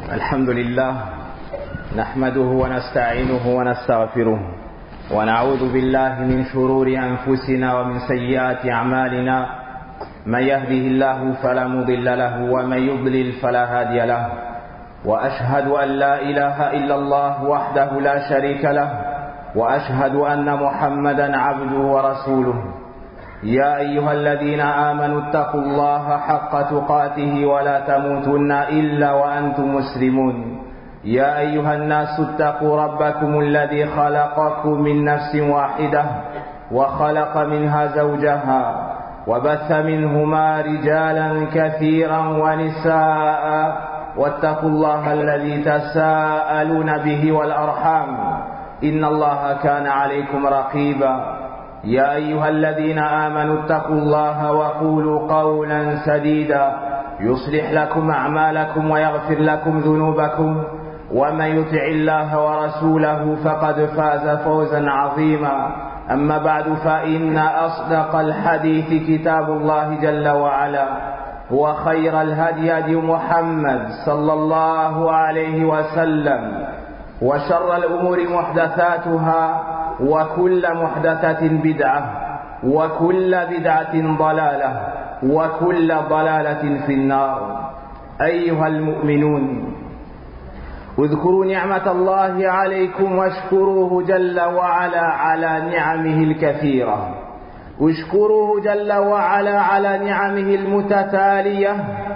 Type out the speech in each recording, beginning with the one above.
الحمد لله نحمده ونستعينه ونستغفره ونعوذ بالله من شرور أنفسنا ومن سيئات أعمالنا. من يهده الله فلا مضل له ومن يضلل فلا هادي له، وأشهد أن لا إله إلا الله وحده لا شريك له، وأشهد أن محمدا عبده ورسوله. يا أيها الذين آمنوا اتقوا الله حق تقاته ولا تموتن إلا وأنتم مسلمون. يا أيها الناس اتقوا ربكم الذي خلقكم من نفس واحدة وخلق منها زوجها وبث منهما رجالا كثيرا ونساء، واتقوا الله الذي تساءلون به والأرحام إن الله كان عليكم رقيبا. يا أيها الذين آمنوا اتقوا الله وقولوا قولا سديدا يصلح لكم أعمالكم ويغفر لكم ذنوبكم، ومن يطع الله ورسوله فقد فاز فوزا عظيما. أما بعد، فإن أصدق الحديث كتاب الله جل وعلا، وخير الهدي هدي محمد صلى الله عليه وسلم، وشر الأمور محدثاتها، وكل محدثة بدعة، وكل بدعة ضلالة، وكل ضلالة في النار. أيها المؤمنون، اذكروا نعمة الله عليكم واشكروه جل وعلا على نعمه الكثيرة. اشكروه جل وعلا على نعمه المتتالية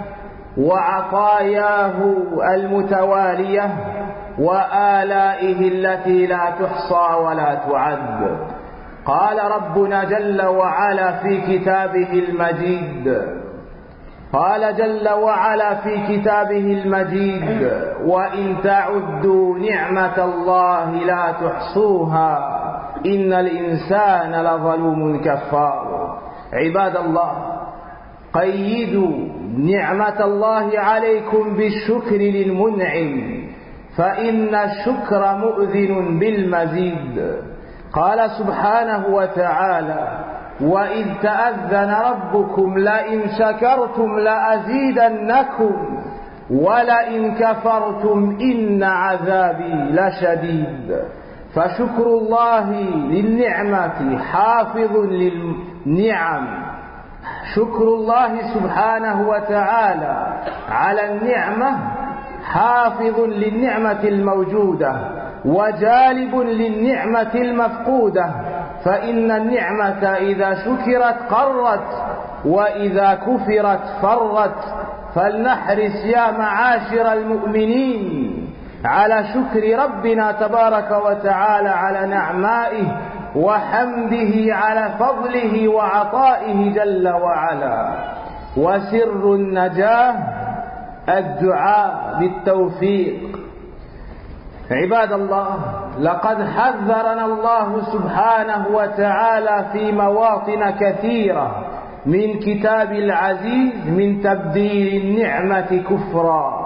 وعطاياه المتوالية وآلائه التي لا تحصى ولا تعد. قال ربنا جل وعلا في كتابه المجيد، قال جل وعلا في كتابه المجيد: وإن تعدوا نعمة الله لا تحصوها إن الإنسان لظلوم كفار. عباد الله، قيدوا نعمة الله عليكم بالشكر للمنعم، فإن الشكر مؤذن بالمزيد. قال سبحانه وتعالى: وإذ تأذن ربكم لئن شكرتم لأزيدنكم ولئن كفرتم إن عذابي لشديد. فشكر الله للنعمة حافظ للنعم. شكر الله سبحانه وتعالى على النعمة حافظ للنعمة الموجودة وجالب للنعمة المفقودة، فإن النعمة إذا شكرت قرت وإذا كفرت فرت. فلنحرص يا معاشر المؤمنين على شكر ربنا تبارك وتعالى على نعمائه وحمده على فضله وعطائه جل وعلا. وسر النجاة الدعاء بالتوفيق. عباد الله، لقد حذرنا الله سبحانه وتعالى في مواطن كثيرة من كتاب العزيز من تبديل النعمة كفرا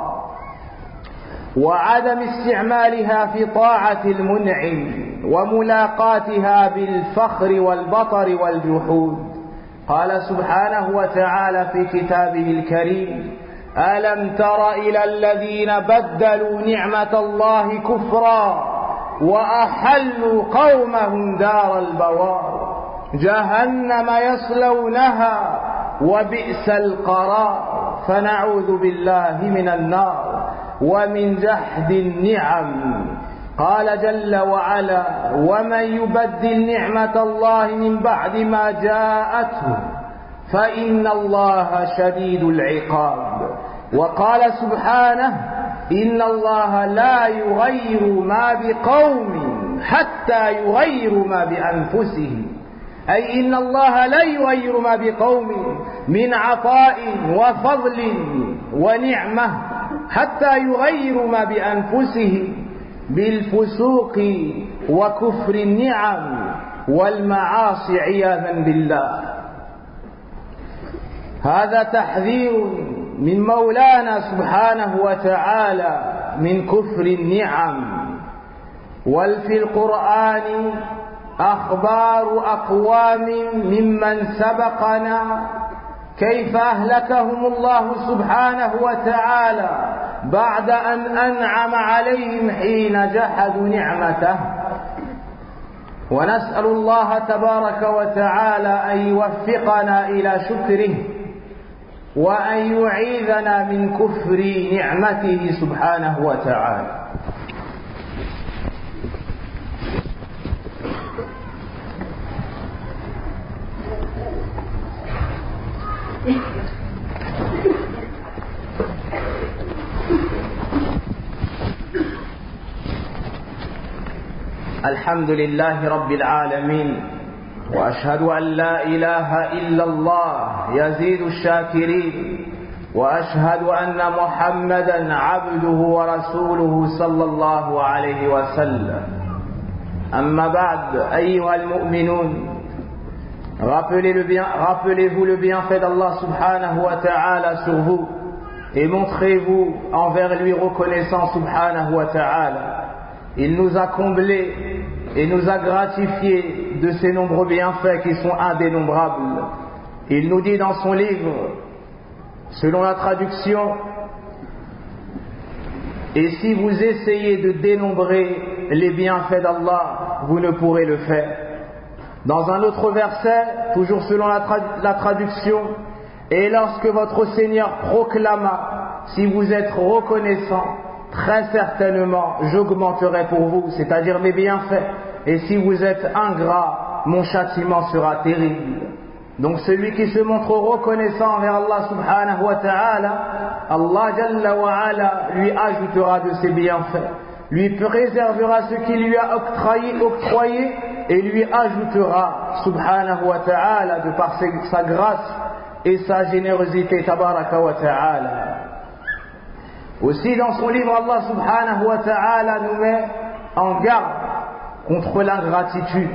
وعدم استعمالها في طاعة المنعم وملاقاتها بالفخر والبطر والجحود. قال سبحانه وتعالى في كتابه الكريم: ألم تر إلى الذين بدلوا نعمة الله كفرا وأحلوا قومهم دار البوار جهنم يصلونها وبئس القرار. فنعوذ بالله من النار ومن جحد النعم. قال جل وعلا: ومن يبدل نعمة الله من بعد ما جاءته فإن الله شديد العقاب. وقال سبحانه: إن الله لا يغير ما بقوم حتى يغيروا ما بأنفسهم، أي إن الله لا يغير ما بقوم من عطاء وفضل ونعمة حتى يغيروا ما بأنفسهم بالفسوق وكفر النعم والمعاصي عياذا بالله. هذا تحذير من مولانا سبحانه وتعالى من كفر النعم. وفي القرآن أخبار أقوام ممن سبقنا كيف أهلكهم الله سبحانه وتعالى بعد أن أنعم عليهم حين جحدوا نعمته. ونسأل الله تبارك وتعالى أن يوفقنا إلى شكره وأن يعيذنا من كفر نعمته سبحانه وتعالى. الحمد لله رب العالمين وأشهد أن لا إله إلا الله يزيد الشاكرين وأشهد أن محمدا عبده ورسوله صلى الله عليه وسلم. أما بعد أيها المؤمنون rappelez-vous le bienfait d'Allah subhanahu wa ta'ala sur vous et montrez-vous envers lui reconnaissant subhanahu wa ta'ala. Il nous a comblés et nous a gratifiés de ses nombreux bienfaits qui sont indénombrables. Il nous dit dans son livre, selon la traduction, et si vous essayez de dénombrer les bienfaits d'Allah, vous ne pourrez le faire. Dans un autre verset, toujours selon la traduction, et lorsque votre Seigneur proclama, si vous êtes reconnaissant, très certainement j'augmenterai pour vous, c'est-à-dire mes bienfaits, et si vous êtes ingrat, mon châtiment sera terrible. Donc celui qui se montre reconnaissant envers Allah subhanahu wa ta'ala, Allah jalla wa ala lui ajoutera de ses bienfaits, lui préservera ce qu'il lui a octroyé et lui ajoutera subhanahu wa ta'ala de par sa grâce et sa générosité tabaraka wa ta'ala. Aussi dans son livre, Allah subhanahu wa ta'ala nous met en garde contre l'ingratitude.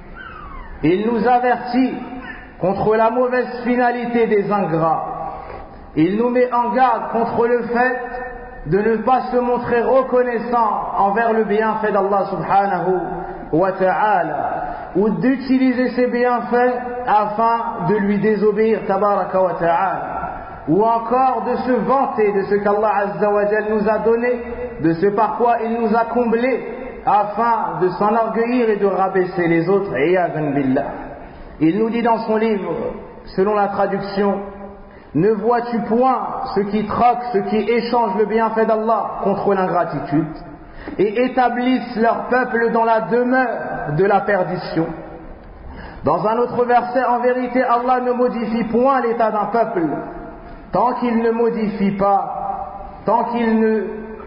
Il nous avertit contre la mauvaise finalité des ingrats. Il nous met en garde contre le fait de ne pas se montrer reconnaissant envers le bienfait d'Allah subhanahu wa ta'ala, ou d'utiliser ses bienfaits afin de lui désobéir tabaraka wa ta'ala, ou encore de se vanter de ce qu'Allah azza wa jal nous a donné, de ce par quoi il nous a comblés, afin de s'enorgueillir et de rabaisser les autres. Iyadhan billah. Il nous dit dans son livre, selon la traduction, ne vois-tu point ceux qui troquent, ceux qui échangent le bienfait d'Allah contre l'ingratitude et établissent leur peuple dans la demeure de la perdition. Dans un autre verset, en vérité, Allah ne modifie point l'état d'un peuple tant qu'il ne modifie pas, tant qu'il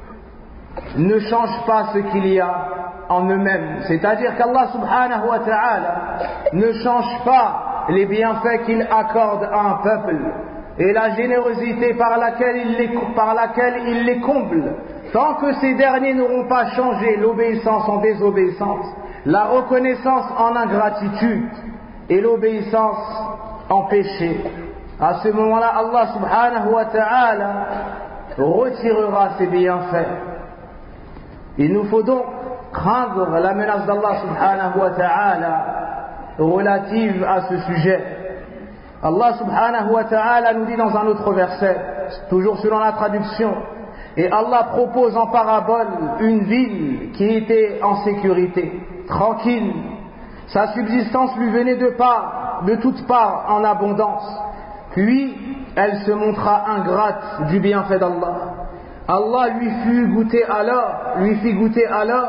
ne change pas ce qu'il y a en eux-mêmes. C'est-à-dire qu'Allah subhanahu wa ta'ala ne change pas les bienfaits qu'il accorde à un peuple et la générosité par laquelle il les comble, tant que ces derniers n'auront pas changé l'obéissance en désobéissance, la reconnaissance en ingratitude et l'obéissance en péché. À ce moment-là, Allah subhanahu wa ta'ala retirera ses bienfaits. Il nous faut donc craindre la menace d'Allah subhanahu wa ta'ala relative à ce sujet. Allah subhanahu wa ta'ala nous dit dans un autre verset, toujours selon la traduction, et Allah propose en parabole une ville qui était en sécurité, tranquille. Sa subsistance lui venait de toutes parts en abondance. Puis, elle se montra ingrate du bienfait d'Allah. Allah lui fit goûter alors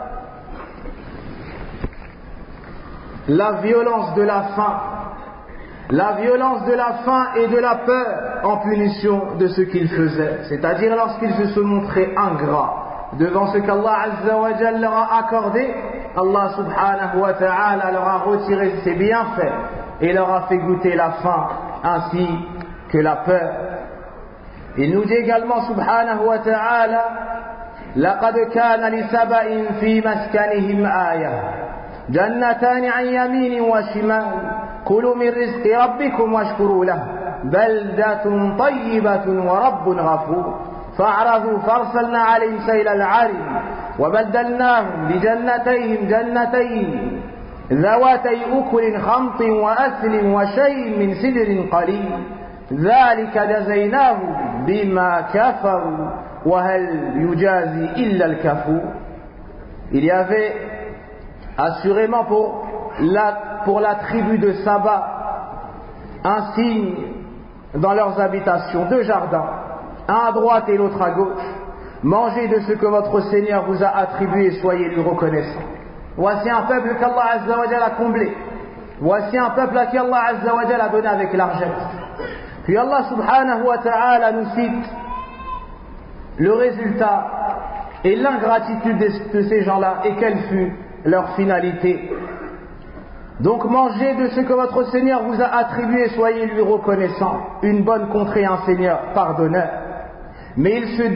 la violence de la faim. La violence de la faim et de la peur en punition de ce qu'il faisait. C'est-à-dire lorsqu'il se montrait ingrat devant ce qu'Allah Azza wa Jalla leur a accordé, Allah subhanahu wa ta'ala leur a retiré ses bienfaits et leur a fait goûter la faim ainsi que la peur. Il nous dit également subhanahu wa ta'ala, لقد كان لسبأ في مسكنهم آية جنتان عن يمين وشمال كلوا من رزق ربكم واشكروا له بلدة طيبة ورب غفور فأعرضوا فأرسلنا عليهم سيل العرم وبدلناهم بجنتين جنتين ذواتي أكل خمط وأثل وشيء من سدر قليل ذلك جزيناهم بما كفروا وهل يجازي إلا الكفور. Il y avait assurément pour la tribu de Saba un signe dans leurs habitations, 2 jardins, un à droite et l'autre à gauche. Mangez de ce que votre Seigneur vous a attribué et soyez lui reconnaissants. Voici un peuple qu'Allah Azza wa Jalla a comblé. Voici un peuple à qui Allah Azza wa Jalla a donné avec largesse. Puis Allah subhanahu wa ta'ala nous cite le résultat et l'ingratitude de ces gens-là et quelle fut leur finalité. Donc mangez de ce que votre Seigneur vous a attribué, soyez lui reconnaissants. Une bonne contrée, un Seigneur pardonneur. Mais ils se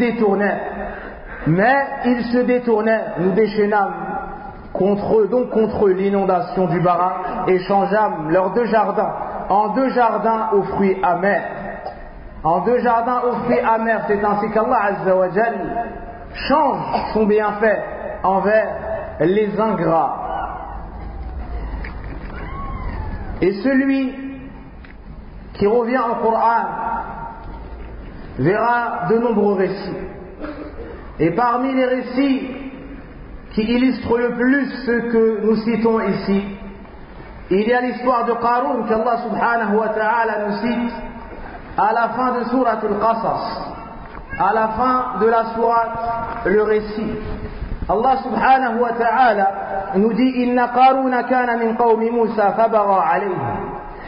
détournèrent, nous déchaînâmes contre eux, donc contre eux, l'inondation du barrage, et changeâmes leurs 2 jardins en 2 jardins aux fruits amers. En 2 jardins aux fruits amers, c'est ainsi qu'Allah Azza wa Jalla change son bienfait envers les ingrats. Et celui qui revient au Coran verra de nombreux récits. Et parmi les récits qui illustrent le plus ce que nous citons ici, il y a l'histoire de Qarun qu'Allah subhanahu wa ta'ala nous cite à la fin de Surat al-Qasas, à la fin de la sourate, le récit. Allah subhanahu wa ta'ala nous dit Inna Qaruna kana min qawmi Musa fabagha alayhi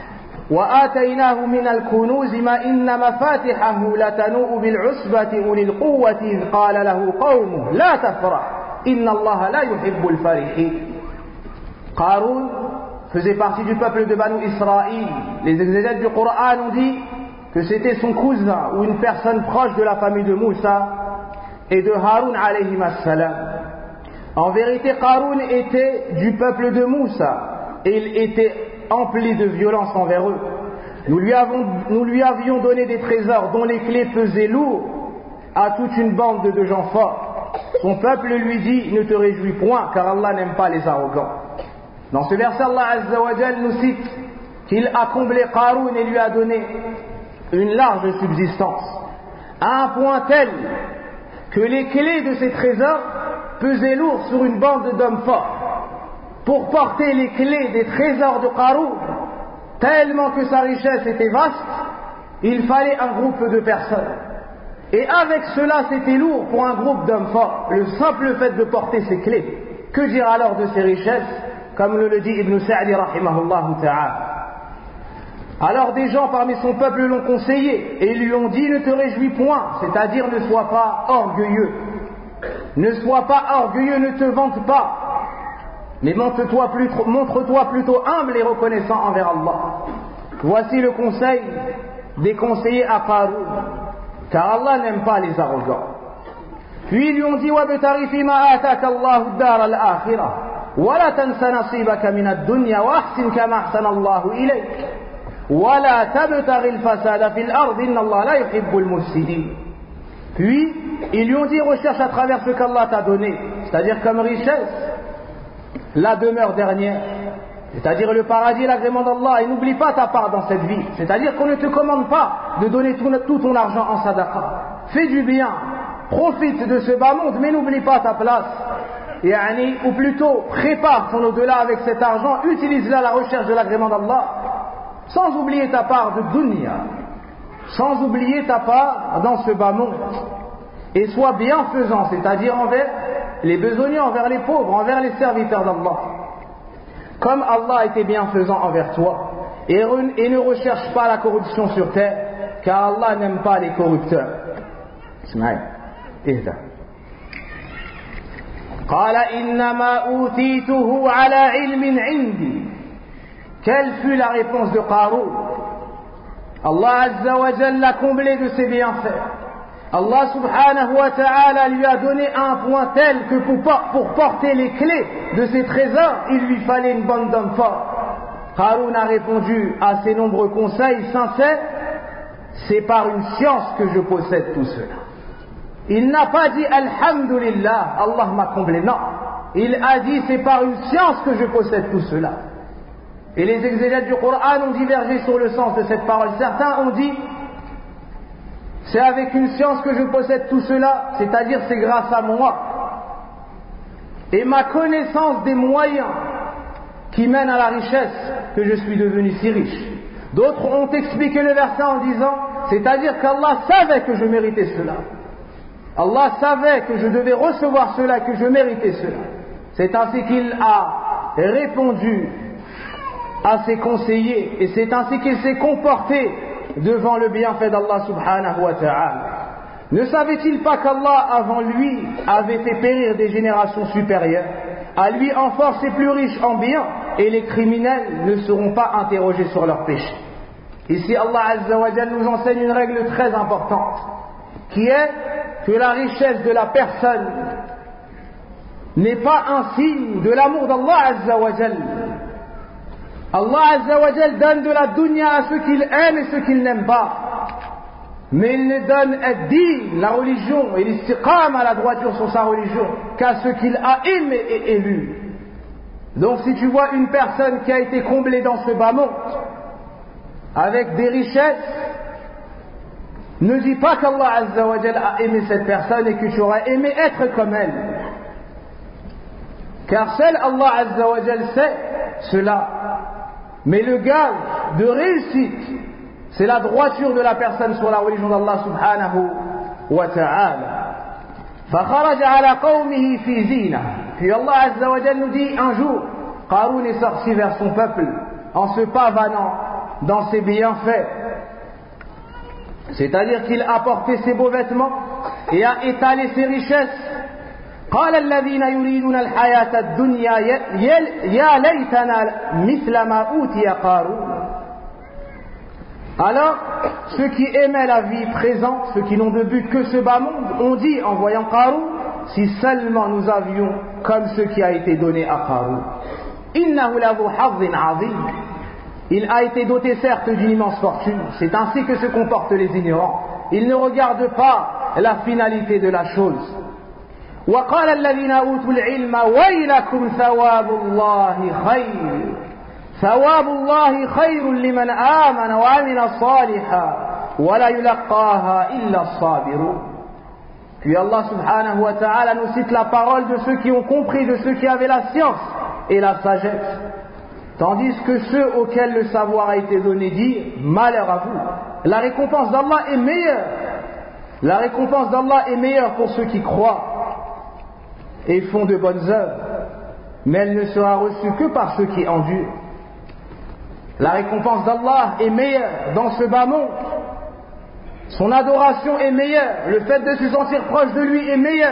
وآتيناه من الكنوز ما إن مفاتحه لتنوء بالعصبة أولي القوة إذ قال له قومه لا تفرح إن الله لا يحب الفرحين. Qarun faisait partie du peuple de Banu Israël. Les exégètes du Coran ont dit que c'était son cousin ou une personne proche de la famille de Moussa et de Haroun alayhim as-salam. En vérité, Qarun était du peuple de Moussa et il était empli de violence envers eux. Nous lui avions donné des trésors dont les clés pesaient lourd à toute une bande de gens forts. Son peuple lui dit ne te réjouis point car Allah n'aime pas les arrogants. Dans ce verset, Allah Azza wa Jal nous cite qu'il a comblé Qarun et lui a donné une large subsistance à un point tel que les clés de ses trésors pesaient lourd sur une bande d'hommes forts. Pour porter les clés des trésors de Qarun, tellement que sa richesse était vaste, il fallait un groupe de personnes. Et avec cela, c'était lourd pour un groupe d'hommes forts, le simple fait de porter ces clés. Que dire alors de ces richesses, comme le dit Ibn Sa'di rahimahullah ta'ala. Alors des gens parmi son peuple l'ont conseillé et lui ont dit ne te réjouis point, c'est-à-dire ne sois pas orgueilleux. Ne sois pas orgueilleux, ne te vante pas. Mais montre-toi plutôt humble et reconnaissant envers Allah. Voici le conseil des conseillers à Qarun, car Allah n'aime pas les arrogants. Puis ils lui ont dit وَابْتَغِ فِيمَا آتَاكَ اللَّهُ الدَّارَ الْآخِرَةَ وَلَا تَنْسَ نَصِيبَكَ مِنَ الدُّنْيَا وَأَحْسِنْ كَمَا أَحْسَنَ اللَّهُ إِلَيْكَ وَلَا تَبْتَغِ الْفَسَادَ فِي الْأَرْضِ إِنَّ اللَّهَ لَا يُحِبُّ الْمُفْسِدِينَ. Puis ils lui ont dit recherche à travers ce qu'Allah t'a donné, c'est-à-dire comme richesse, la demeure dernière, c'est-à-dire le paradis et l'agrément d'Allah, et n'oublie pas ta part dans cette vie, c'est-à-dire qu'on ne te commande pas de donner tout ton argent en sadaqa. Fais du bien, profite de ce bas monde, mais n'oublie pas ta place, ou plutôt prépare ton au-delà avec cet argent, utilise-la à la recherche de l'agrément d'Allah, sans oublier ta part de dunya, sans oublier ta part dans ce bas monde, et sois bienfaisant, c'est-à-dire envers les besogneux, envers les pauvres, envers les serviteurs d'Allah. Comme Allah était bienfaisant envers toi, et ne recherche pas la corruption sur terre, car Allah n'aime pas les corrupteurs. قال إنما أوتيته على علم عندي. Quelle fut la réponse de Qarun? Allah Azza wa Jalla l'a comblé de ses bienfaits. Allah subhanahu wa ta'ala lui a donné un point tel que pour porter les clés de ses trésors, il lui fallait une bande d'hommes forts. Qarun a répondu à ses nombreux conseils sincères, c'est par une science que je possède tout cela. Il n'a pas dit Alhamdulillah, Allah m'a comblé, non. Il a dit c'est par une science que je possède tout cela. Et les exégètes du Coran ont divergé sur le sens de cette parole. Certains ont dit c'est avec une science que je possède tout cela, c'est-à-dire c'est grâce à moi et ma connaissance des moyens qui mènent à la richesse que je suis devenu si riche. D'autres ont expliqué le verset en disant, c'est-à-dire qu'Allah savait que je méritais cela. Allah savait que je devais recevoir cela, que je méritais cela. C'est ainsi qu'il a répondu à ses conseillers et c'est ainsi qu'il s'est comporté devant le bienfait d'Allah subhanahu wa ta'ala. Ne savait-il pas qu'Allah avant lui avait fait périr des générations supérieures, à lui en force et plus riche en biens, et les criminels ne seront pas interrogés sur leurs péchés. Ici Allah Azza wa Jalla nous enseigne une règle très importante, qui est que la richesse de la personne n'est pas un signe de l'amour d'Allah Azza wa Jalla. Allah Azza wa Jalla donne de la dunya à ceux qu'il aime et ceux qu'il n'aime pas. Mais il ne donne ad-din, la religion, et l'istiqam à la droiture sur sa religion, qu'à ceux qu'il a aimé et élu. Donc si tu vois une personne qui a été comblée dans ce bas monde, avec des richesses, ne dis pas qu'Allah Azza wa Jalla a aimé cette personne et que tu aurais aimé être comme elle. Car seul Allah Azza wa Jalla sait cela. Mais le gage de réussite, c'est la droiture de la personne sur la religion d'Allah subhanahu wa ta'ala. فَخَرَجَ عَلَى قَوْمِهِ فِي زِينَةٍ. Puis Allah Azza wa Jalla nous dit un jour, Qaroun est sorti vers son peuple en se pavanant dans ses bienfaits. C'est-à-dire qu'il a porté ses beaux vêtements et a étalé ses richesses. قال الذين يريدون الحياة الدنيا يا ليتنا مثل ما أوتي قارون. Alors, ceux qui aimaient la vie présente, ceux qui n'ont de but que ce bas monde, ont dit en voyant Qaroun, si seulement nous avions comme ce qui a été donné à Qaroun. إنه له حظ عظيم. Il a été doté certes d'une immense fortune, c'est ainsi que se comportent les ignorants. Ils ne regardent pas la finalité de la chose. وقال الذين أوتوا العلم ويلكم ثواب الله خير ثواب الله خير لمن آمن وعمل صالحا ولا يلقاها إلا الصابرون. Puis Allah subhanahu wa ta'ala nous cite la parole de ceux qui ont compris, de ceux qui avaient la science et la sagesse. Tandis que ceux auxquels le savoir a été donné disent, malheur à vous. La récompense d'Allah est meilleure. La récompense d'Allah est meilleure pour ceux qui croient et font de bonnes œuvres, mais elle ne sera reçue que par ceux qui endurent. La récompense d'Allah est meilleure dans ce bas monde. Son adoration est meilleure. Le fait de se sentir proche de lui est meilleur.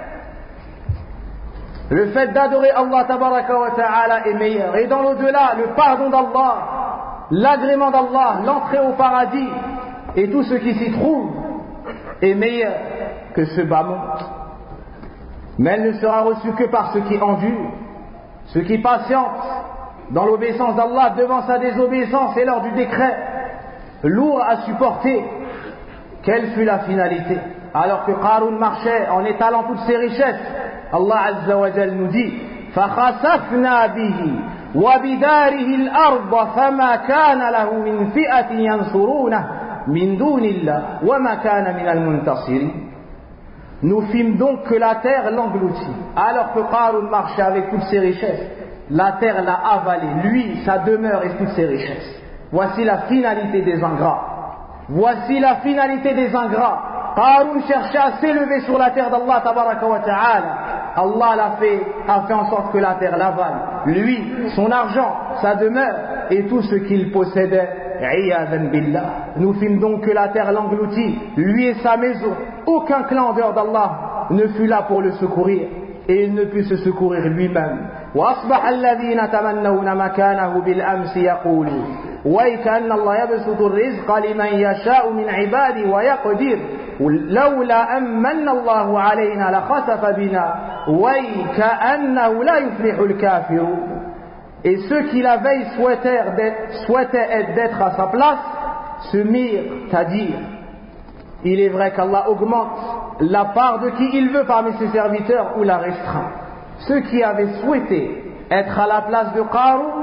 Le fait d'adorer Allah tabaraka wa ta'ala est meilleur. Et dans l'au-delà, le pardon d'Allah, l'agrément d'Allah, l'entrée au paradis et tout ce qui s'y trouve est meilleur que ce bas monde. Mais elle ne sera reçue que par ceux qui endurent, ceux qui patientent dans l'obéissance d'Allah devant sa désobéissance et lors du décret lourd à supporter. Quelle fut la finalité? Alors que Qaroun marchait en étalant toutes ses richesses, Allah Azza wa Jal nous dit فَخَسَفْنَا بِهِ وَبِدَارِهِ الْأَرْضَ فَمَا كَانَ لَهُ مِنْ فِئَةٍ يَنْصُرُونَهُ مِنْ دُونِ اللَّهِ وَمَا كَانَ مِنَ الْمُنْتَصِرِينَ. Nous fîmes donc que la terre l'engloutit. Alors que Qaroun marchait avec toutes ses richesses, la terre l'a avalé, lui, sa demeure et toutes ses richesses. Voici la finalité des ingrats. Voici la finalité des ingrats. Qaroun cherchait à s'élever sur la terre d'Allah tabaraka wa ta'ala. Allah a fait en sorte que la terre l'avale. Lui, son argent, sa demeure et tout ce qu'il possédait. Nous fîmes donc que la terre l'engloutit, lui et sa maison. Aucun clan en dehors d'Allah ne fut là pour le secourir et il ne put se secourir lui-même. وأصبح الذين تمنون مكانه بالأمس يقولون ويكأن الله يبسط الرزق لمن يشاء من عباده ويقدر لولا أمن الله علينا لخسف بنا ويكأنه لا يفلح الكافرون. Et ceux qui la veille souhaitaient d'être à sa place se mirent à dire, il est vrai qu'Allah augmente la part de qui il veut parmi ses serviteurs ou la restreint. Ceux qui avaient souhaité être à la place de Qaroun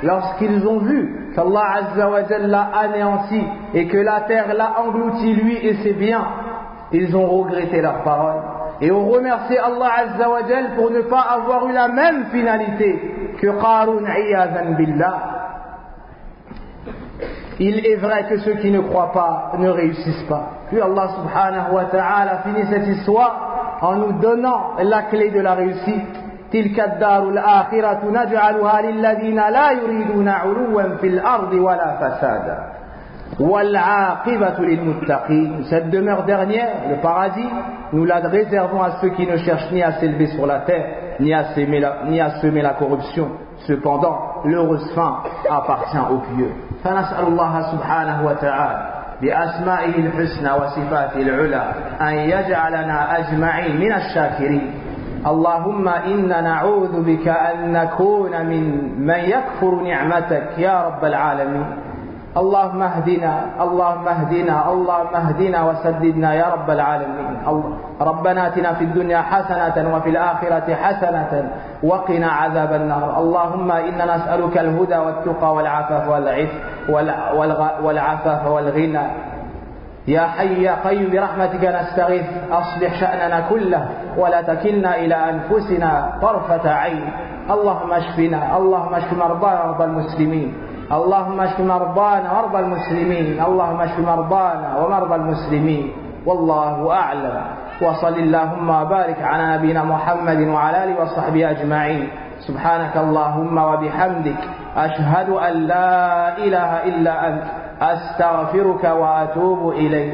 lorsqu'ils ont vu qu'Allah Azza wa Jalla l'a anéanti et que la terre l'a englouti lui et ses biens, ils ont regretté leurs paroles et ont remercié Allah Azza wa Jalla pour ne pas avoir eu la même finalité que Qarun iyadhan billah. Il est vrai que ceux qui ne croient pas ne réussissent pas. Puis Allah subhanahu wa ta'ala finit cette histoire en nous donnant la clé de la réussite. تلك الدار الآخرة نجعلها للذين لا يريدون علوا في الأرض ولا فسادا والعاقبة للمتقين. Cette demeure dernière, le paradis, nous la réservons à ceux qui ne cherchent ni à s'élever sur la terre, ni à semer la corruption. Cependant, l'heureuse fin appartient aux pieux. فنسأل الله سبحانه وتعالى بأسمائه الحسنى وصفاته العلى أن يجعلنا أجمعين من الشاكرين. اللهم إنا نعوذ بك أن نكون من يكفر نعمتك يا رب العالمين. اللهم اهدنا اللهم اهدنا اللهم اهدنا وسددنا يا رب العالمين. ربنا آتنا في الدنيا حسنة وفي الآخرة حسنة وقنا عذاب النار. اللهم إنا نسألك الهدى والتقى والعفاف والغنى. يا حي يا قيوم برحمتك نستغيث أصلح شأننا كله ولا تكلنا إلى أنفسنا طرفة عين. اللهم اشفنا اللهم اشف مرضانا ومرضى المسلمين. اللهم اشف مرضانا ومرضى المسلمين. اللهم اشف مرضانا ومرضى المسلمين. والله أعلم. وصل اللهم وبارك على نبينا محمد وعلى آله وصحبه أجمعين. سبحانك اللهم وبحمدك أشهد أن لا إله إلا أنت أستغفرك وأتوب إليك.